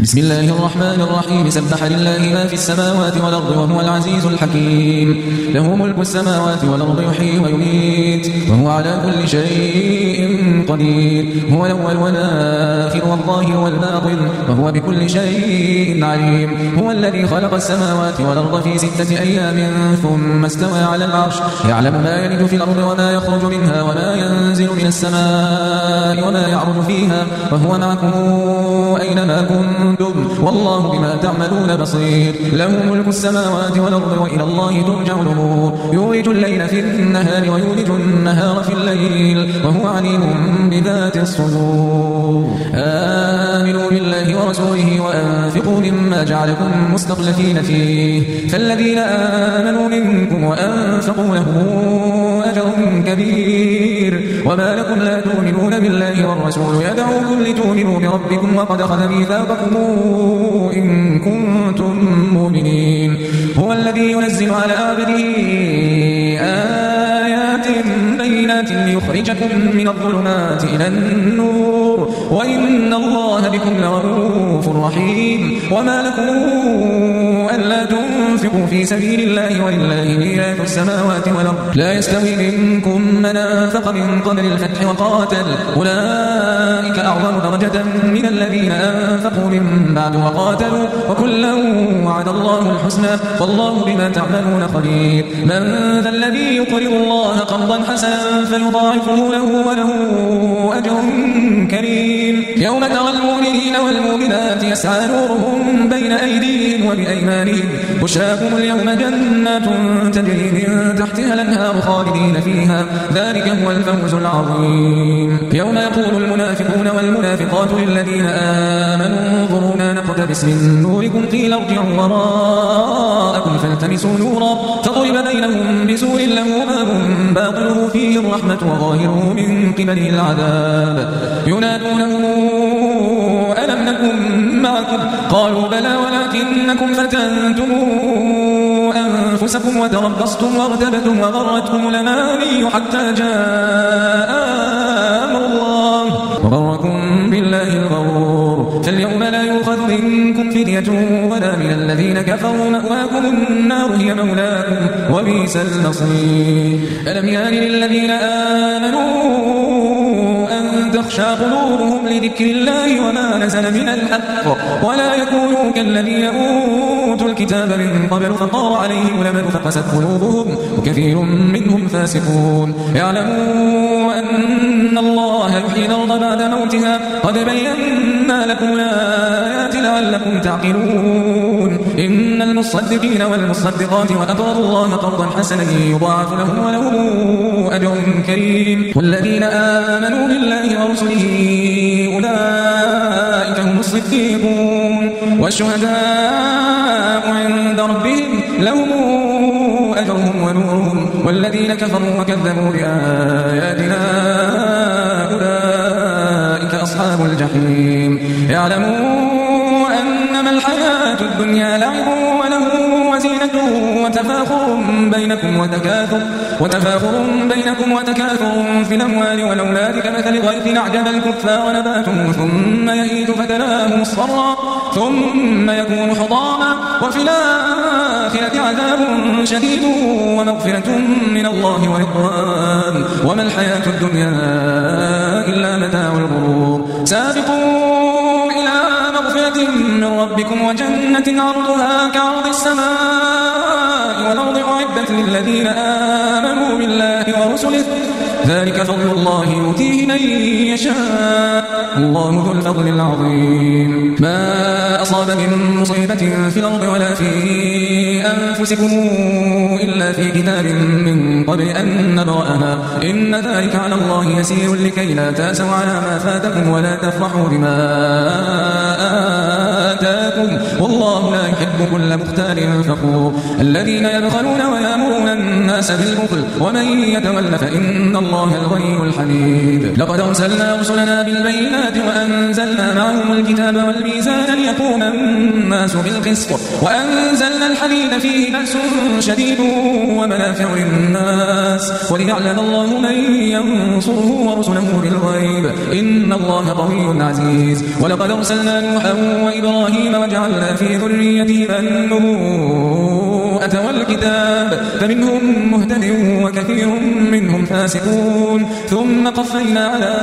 بسم الله الرحمن الرحيم. سبح لله ما في السماوات والأرض وهو العزيز الحكيم. له ملك السماوات والأرض يحيي ويميت وهو على كل شيء قدير. هو الأول والآخر والظاهر والباطن وهو بكل شيء عليم. هو الذي خلق السماوات والأرض في 6 أيام ثم استوى على العرش. يعلم ما يلج في الأرض وما يخرج منها وما ينزل من السماء وما يعرج فيها وهو معكم أينما كنتم والله بما تعملون بصير. له ملك السماوات والأرض وإلى الله ترجع الأمور. يولج الليل في النهار ويولج النهار في الليل وهو عليم بذات الصدور. آمنوا بالله ورسوله وأنفقوا مما جعلكم مستخلفين فيه فالذين آمنوا منكم وأنفقوا لهم أجر كبير. وما لكم لا تؤمنون بالله والرسول يدعوكم لتؤمنوا بربكم وقد أخذ ميثاقكم إن كنتم مؤمنين. هو الذي ينزل على عبده آيات بينات ليخرجكم من الظلمات إلى النور وإن الله بكم لرؤوف رحيم. وما لكم ألا تنفقوا في سبيل الله ولله ميراث السماوات والأرض لا يستوي منكم من أنفق من قبل الفتح وقاتل أولئك أعظم درجة من الذين أنفقوا من بعد وقاتلوا وكلا وعد الله الحسنى والله بما تعملون خبير. من ذا الذي يقرض الله قرضا حسنا فيضاعفه له وله أجر كريم. يوم ترى المؤمنين والمؤمنات يسعى نورهم بين أيديهم وبأيمانهم بشراكم اليوم جنات تجري من تحتها الأنهار خالدين فيها ذلك هو الفوز العظيم. يوم يقول المنافقون والمنافقات للذين آمنوا انظرونا نقتبس من نوركم قيل ارجعوا وراءكم فالتمسوا نورا فضرب بينهم بسور له باب باطنه فيه الرحمة وظاهره من قبله العذاب. ينادونهم ألم نكن معكم قالوا بلى ولكنكم فتنتم أنفسكم وتربصتم وارتبتم وغرتكم الأماني حتى جاء أمر الله وغركم بالله الغرور. فاليوم لا يؤخذ منكم فدية ولا من الذين كفروا مأواكم النار هي مولاكم وبئس المصير. ألم يان للذين آمنوا أن تخشى قلوبهم لذكر الله وما نزل من الحق ولا يكونوا كالذين أوتوا الكتاب من قبل فطار عليهم الأمد فقست قلوبهم وكثير منهم فاسقون. يعلموا أن الله يحيي الأرض بعد موتها قد بينا لكم الآيات لعلكم تعقلون. إن المصدقين والمصدقات وأقرضوا الله قرضا حسنا يضاعف لهم ولهم أجر كريم. والذين آمنوا بالله ورسله أولئك هم الصديقون والشهداء عند ربهم لهم أجرهم ونورهم. والذين كفروا وكذبوا بآياتنا أولئك أصحاب الجحيم. يعلموا أنما الحياة الدنيا لعب وله وزينة وتفاخر بينكم وتكاثر في الأموال والأولاد كمثل غيث أعجب الكفار نباته ثم يهيج فتراه مصفرا ثم يكون حطاما وفي الآخرة عذاب شديد ومغفرة من الله ورضوان وما الحياة الدنيا إلا متاع الغرور. سابقوا إلى مغفرة من ربكم وجنة عرضها كعرض السماء والأرض أعدت للذين آمنوا بالله ورسله ذلك فضل الله يؤتيه من يشاء الله ذو الفضل العظيم. ما أصاب من مصيبة في الأرض ولا في أنفسكم إلا في كتاب من قبل أن نبرأها إن ذلك على الله يسير لكي لا تأسوا على ما فاتكم ولا تفرحوا بما آتاكم والله لا يحب كل مختال فخور الذين يبخلون ويأمرون الناس بالبخل ومن يتول فإن الله الغني الحميد لقد أرسلنا رسلنا بالبينات وأنزلنا معهم الكتاب والميزان ليقوم الناس بالقسط وأنزلنا الحديد فيه بأس شديد ومنافع للناس وليعلم الله من ينصره ورسله بالغيب إن الله قوي عزيز ولقد أرسلنا نوحا وإبراهيم وجعلنا في ذريتهما النبوءة والكتاب فمنهم مهتد وكثير منهم فاسقون ثم قفينا على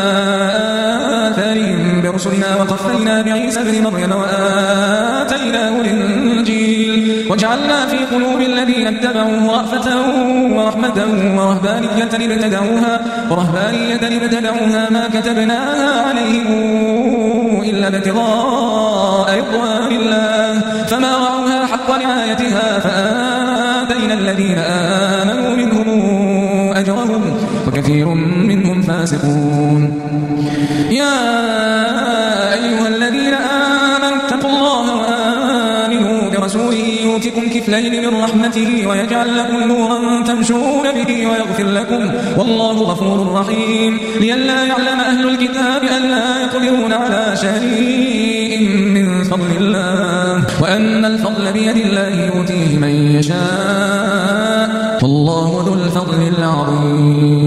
آثارهم برسلنا وقفينا بعيسى ابن مريم وآتيناه الإنجيل وجعلنا في قلوب الذين اتبعوه رأفة ورحمة ورهبانية ابتدعوها ما كتبناها عليهم إلا ابتغاء رضوان الله فما رعوها حق رعايتها فآتينا الذين آمنوا منهم أجرهم وكثير منهم فاسقون يا أيها الذين آمنوا اتقوا الله وآمنوا برسوله يؤتكم كفلين من رحمته ويجعل لكم نورا تمشون به ويغفر لكم والله غفور رحيم لئلا يعلم أهل الكتاب ألا يقدرون على شيء من فضل الله وأن الفضل بيد الله يؤتيه من يشاء والله ذو الفضل العظيم